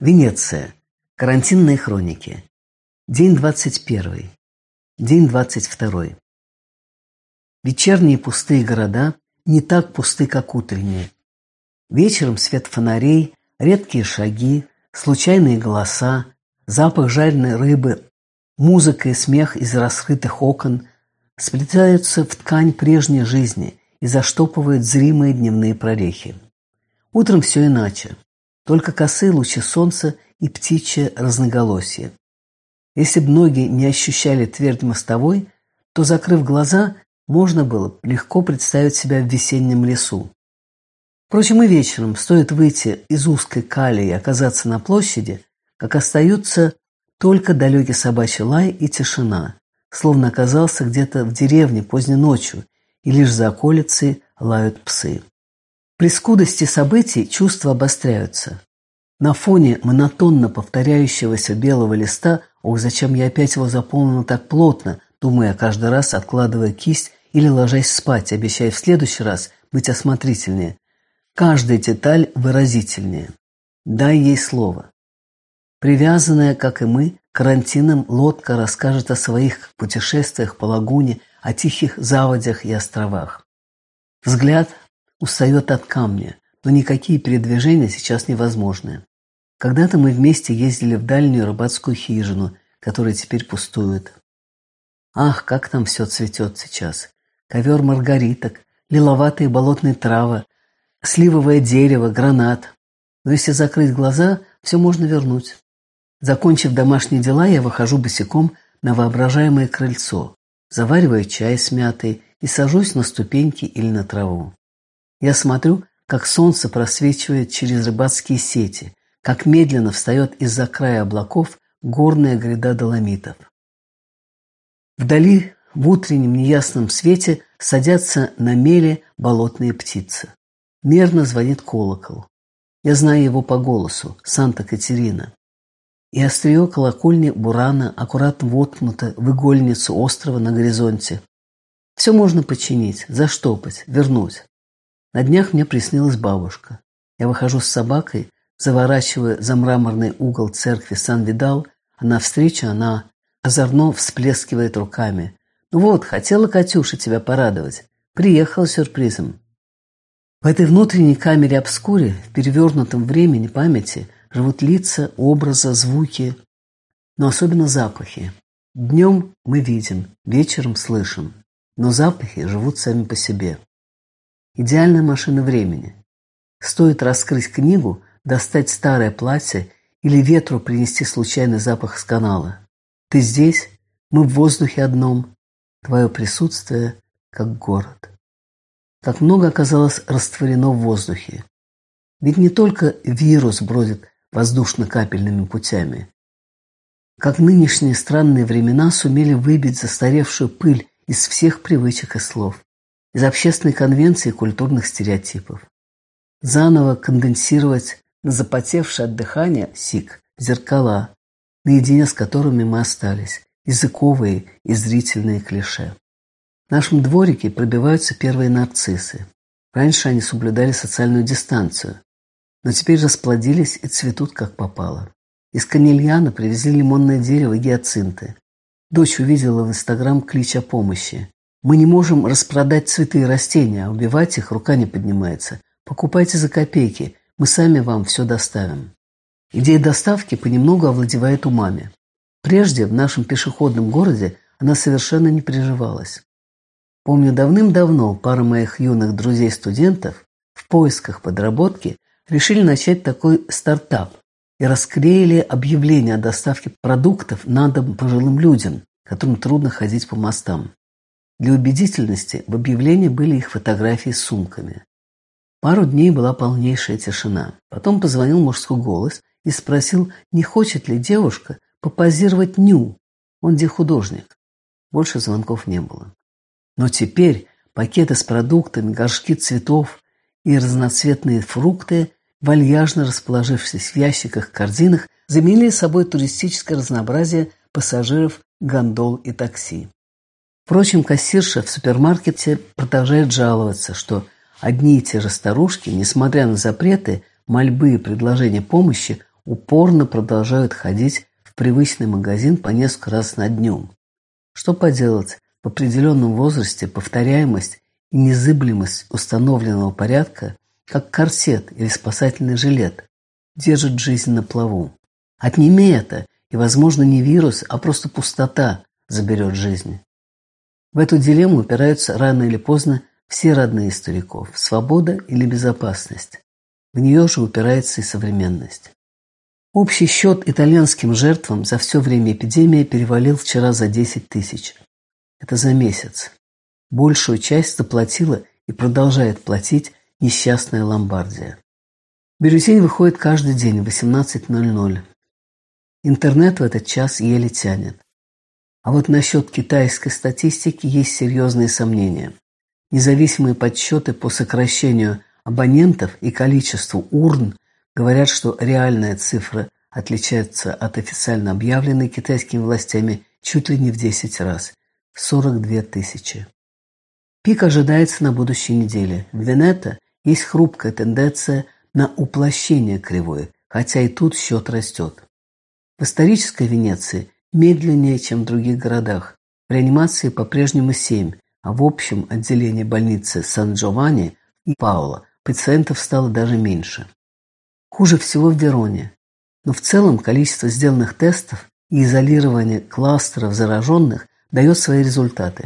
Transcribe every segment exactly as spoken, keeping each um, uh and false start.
Венеция. Карантинные хроники. День двадцать первый. День двадцать второй. Вечерние пустые города не так пусты, как утренние. Вечером свет фонарей, редкие шаги, случайные голоса, запах жареной рыбы, музыка и смех из раскрытых окон сплетаются в ткань прежней жизни и заштопывают зримые дневные прорехи. Утром все иначе. Только косые лучи солнца и птичье разноголосие. Если бы ноги не ощущали твердь мостовой, то, закрыв глаза, можно было легко представить себя в весеннем лесу. Впрочем, и вечером стоит выйти из узкой калии и оказаться на площади, как остаются только далекий собачий лай и тишина, словно оказался где-то в деревне поздней ночью, и лишь за околицей лают псы. При скудости событий чувства обостряются. На фоне монотонно повторяющегося белого листа, ох, зачем я опять его заполнила так плотно, думая каждый раз, откладывая кисть или ложась спать, обещая в следующий раз быть осмотрительнее. Каждая деталь выразительнее. Дай ей слово. Привязанная, как и мы, карантином, лодка расскажет о своих путешествиях по лагуне, о тихих заводях и островах. Взгляд устает от камня, но никакие передвижения сейчас невозможны. Когда-то мы вместе ездили в дальнюю рыбацкую хижину, которая теперь пустует. Ах, как там все цветет сейчас! Ковер маргариток, лиловатые болотные травы, сливовое дерево, гранат. Но если закрыть глаза, все можно вернуть. Закончив домашние дела, я выхожу босиком на воображаемое крыльцо, завариваю чай с мятой и сажусь на ступеньки или на траву. Я смотрю, как солнце просвечивает через рыбацкие сети, как медленно встает из-за края облаков горная гряда доломитов. Вдали, в утреннем неясном свете, садятся на мели болотные птицы. Мерно звонит колокол. Я знаю его по голосу, Санта-Катерина. И острие колокольни бурана аккуратно воткнуто в игольницу острова на горизонте. Все можно починить, заштопать, вернуть. На днях мне приснилась бабушка. Я выхожу с собакой, заворачиваю за мраморный угол церкви Сан-Видал, а навстречу она озорно всплескивает руками. «Ну вот, хотела, Катюша, тебя порадовать. Приехала сюрпризом». В этой внутренней камере обскуре, в перевернутом времени памяти, живут лица, образы, звуки, но особенно запахи. Днем мы видим, вечером слышим, но запахи живут сами по себе. Идеальная машина времени. Стоит раскрыть книгу, достать старое платье или ветру принести случайный запах с канала. Ты здесь, мы в воздухе одном, твое присутствие как город. Как много оказалось растворено в воздухе. Ведь не только вирус бродит воздушно-капельными путями. Как нынешние странные времена сумели выбить застаревшую пыль из всех привычек и слов, из общественной конвенции и культурных стереотипов. Заново конденсировать на запотевшее от дыхания сик зеркала, наедине с которыми мы остались, языковые и зрительные клише. В нашем дворике пробиваются первые нарциссы. Раньше они соблюдали социальную дистанцию, но теперь расплодились и цветут как попало. Из Канильяна привезли лимонное дерево и гиацинты. Дочь увидела в Инстаграм клич о помощи. Мы не можем распродать цветы и растения, а убивать их рука не поднимается. Покупайте за копейки, мы сами вам все доставим. Идея доставки понемногу овладевает умами. Прежде в нашем пешеходном городе она совершенно не приживалась. Помню, давным-давно пара моих юных друзей-студентов в поисках подработки решили начать такой стартап и расклеили объявление о доставке продуктов на дом пожилым людям, которым трудно ходить по мостам. Для убедительности в объявлении были их фотографии с сумками. Пару дней была полнейшая тишина. Потом позвонил мужской голос и спросил, не хочет ли девушка попозировать ню. Он где художник. Больше звонков не было. Но теперь пакеты с продуктами, горшки цветов и разноцветные фрукты, вальяжно расположившись в ящиках, корзинах, заменили собой туристическое разнообразие пассажиров гондол и такси. Впрочем, кассирша в супермаркете продолжает жаловаться, что одни и те же старушки, несмотря на запреты, мольбы и предложения помощи, упорно продолжают ходить в привычный магазин по несколько раз на дню. Что поделать, в определенном возрасте повторяемость и незыблемость установленного порядка, как корсет или спасательный жилет, держит жизнь на плаву. Отними это, и, возможно, не вирус, а просто пустота заберет жизнь. В эту дилемму упираются рано или поздно все родные стариков – свобода или безопасность. В нее же упирается и современность. Общий счет итальянским жертвам за все время эпидемии перевалил вчера за десять тысяч. Это за месяц. Большую часть заплатила и продолжает платить несчастная Ломбардия. Бюллетень выходит каждый день в восемнадцать ноль ноль. Интернет в этот час еле тянет. А вот насчет китайской статистики есть серьезные сомнения. Независимые подсчеты по сокращению абонентов и количеству урн говорят, что реальная цифра отличается от официально объявленной китайскими властями чуть ли не в десять раз – сорок две тысячи. Пик ожидается на будущей неделе. В Венето есть хрупкая тенденция на уплощение кривой, хотя и тут счет растет. В исторической Венеции медленнее, чем в других городах. В реанимации по-прежнему семь, а в общем отделении больницы Сан-Джованни и Паула пациентов стало даже меньше. Хуже всего в Вероне. Но в целом количество сделанных тестов и изолирование кластеров зараженных дает свои результаты.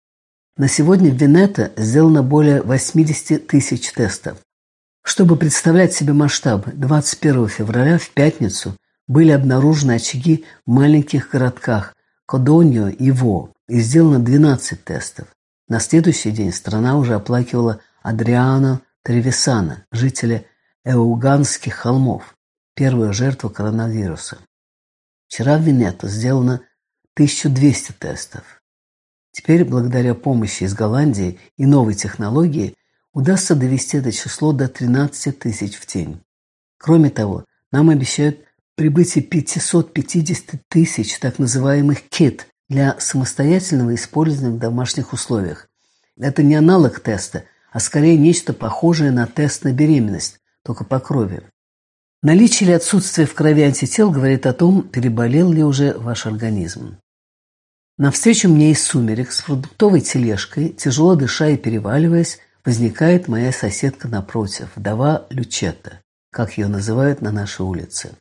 На сегодня в Венето сделано более восемьдесят тысяч тестов. Чтобы представлять себе масштаб, двадцать первого февраля в пятницу были обнаружены очаги в маленьких городках Кодоньо и Во, и сделано двенадцать тестов. На следующий день страна уже оплакивала Адриано Тревисано, жителя Эуганских холмов, первая жертва коронавируса. Вчера в Венето сделано тысяча двести тестов. Теперь, благодаря помощи из Голландии и новой технологии, удастся довести это число до тринадцати тысяч в день. Кроме того, нам обещают прибытие пятисот пятидесяти тысяч так называемых кит для самостоятельного использования в домашних условиях. Это не аналог теста, а скорее нечто похожее на тест на беременность, только по крови. Наличие или отсутствие в крови антител говорит о том, переболел ли уже ваш организм. Навстречу мне из сумерек с продуктовой тележкой, тяжело дыша и переваливаясь, возникает моя соседка напротив, вдова Лючетта, как ее называют на нашей улице.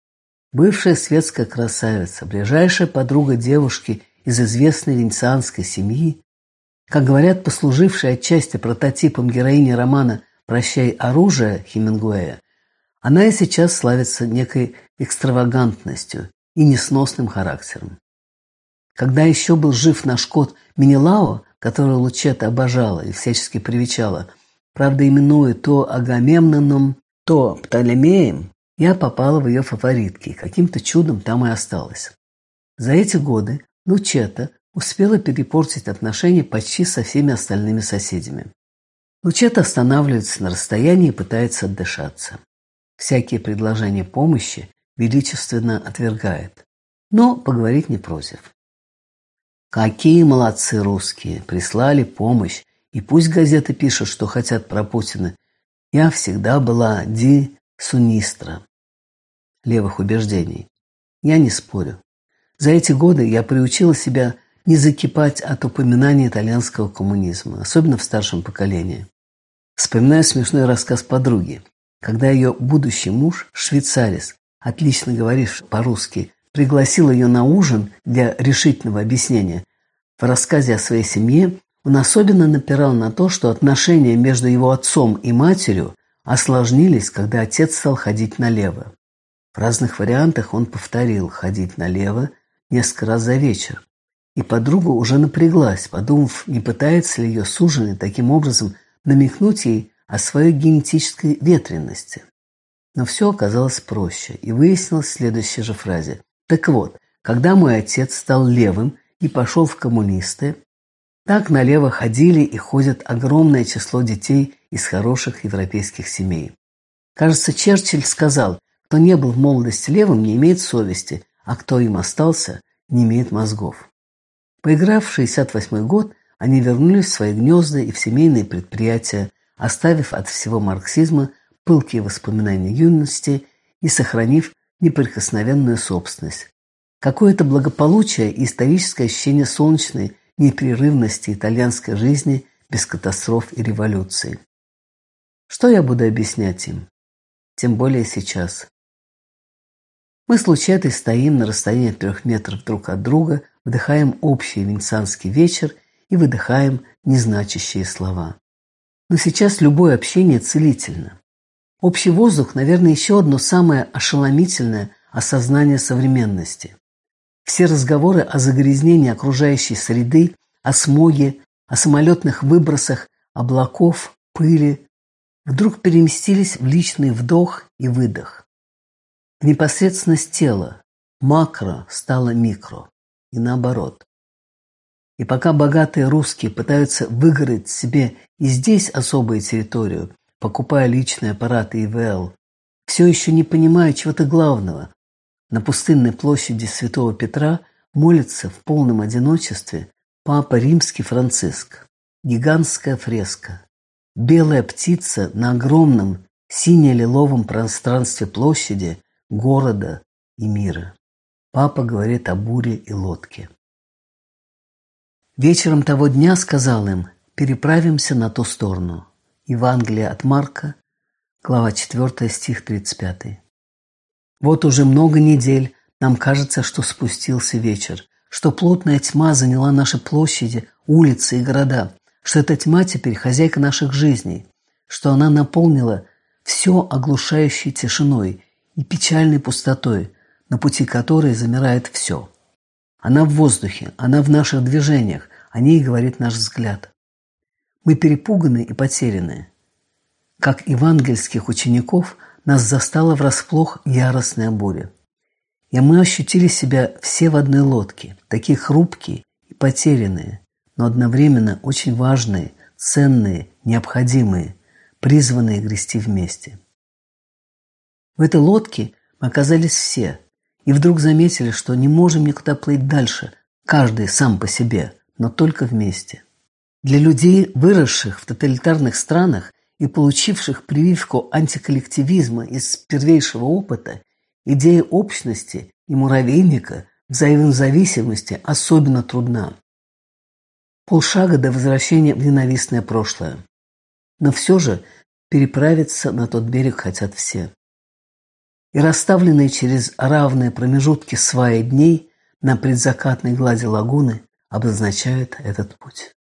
Бывшая светская красавица, ближайшая подруга девушки из известной венецианской семьи, как говорят, послужившая отчасти прототипом героини романа «Прощай, оружие» Хемингуэя, она и сейчас славится некой экстравагантностью и несносным характером. Когда еще был жив наш кот Менелао, которого Лучетта обожала и всячески привечала, правда, именуя то Агамемноном, то Птолемеем, я попала в ее фаворитки, каким-то чудом там и осталась. За эти годы Лучетта успела перепортить отношения почти со всеми остальными соседями. Лучетта останавливается на расстоянии и пытается отдышаться. Всякие предложения помощи величественно отвергает, но поговорить не против. Какие молодцы русские, прислали помощь, и пусть газеты пишут, что хотят про Путина. Я всегда была ди сунистра, левых убеждений. Я не спорю. За эти годы я приучила себя не закипать от упоминания итальянского коммунизма, особенно в старшем поколении. Вспоминаю смешной рассказ подруги, когда ее будущий муж, швейцарец, отлично говоривший по-русски, пригласил ее на ужин для решительного объяснения. В рассказе о своей семье он особенно напирал на то, что отношения между его отцом и матерью осложнились, когда отец стал ходить налево. В разных вариантах он повторил «ходить налево» несколько раз за вечер. И подруга уже напряглась, подумав, не пытается ли ее суженый таким образом намекнуть ей о своей генетической ветренности. Но все оказалось проще, и выяснилось в следующей же фразе. Так вот, когда мой отец стал левым и пошел в коммунисты, так налево ходили и ходят огромное число детей из хороших европейских семей. Кажется, Черчилль сказал, кто не был в молодости левым, не имеет совести, а кто им остался, не имеет мозгов. Поиграв в шестьдесят восьмой год, они вернулись в свои гнезда и в семейные предприятия, оставив от всего марксизма пылкие воспоминания юности и сохранив неприкосновенную собственность. Какое-то благополучие и историческое ощущение солнечной непрерывности итальянской жизни без катастроф и революции. Что я буду объяснять им? Тем более сейчас. Мы с Лучетой стоим на расстоянии трех метров друг от друга, вдыхаем общий венецианский вечер и выдыхаем незначащие слова. Но сейчас любое общение целительно. Общий воздух, наверное, еще одно самое ошеломительное осознание современности. Все разговоры о загрязнении окружающей среды, о смоге, о самолетных выбросах, облаков, пыли вдруг переместились в личный вдох и выдох. В непосредственность тела макро стало микро, и наоборот. И пока богатые русские пытаются выгородить себе и здесь особую территорию, покупая личные аппараты И В Л, все еще не понимая чего-то главного, на пустынной площади Святого Петра молится в полном одиночестве Папа Римский Франциск. Гигантская фреска. Белая птица на огромном сине-лиловом пространстве площади, города и мира. Папа говорит о буре и лодке. Вечером того дня сказал им: переправимся на ту сторону. Евангелие от Марка, глава четвёртая, стих тридцать пятый. Вот уже много недель нам кажется, что спустился вечер, что плотная тьма заняла наши площади, улицы и города, что эта тьма теперь хозяйка наших жизней, что она наполнила все оглушающей тишиной и печальной пустотой, на пути которой замирает все. Она в воздухе, она в наших движениях, о ней говорит наш взгляд. Мы перепуганы и потеряны. Как евангельских учеников, нас застала врасплох яростная буря. И мы ощутили себя все в одной лодке, такие хрупкие и потерянные, но одновременно очень важные, ценные, необходимые, призванные грести вместе. В этой лодке мы оказались все, и вдруг заметили, что не можем никуда плыть дальше, каждый сам по себе, но только вместе. Для людей, выросших в тоталитарных странах и получивших прививку антиколлективизма из первейшего опыта, идея общности и муравейника, взаимозависимости особенно трудна. Полшага до возвращения в ненавистное прошлое. Но все же переправиться на тот берег хотят все. И расставленные через равные промежутки сваи дней на предзакатной глади лагуны обозначают этот путь.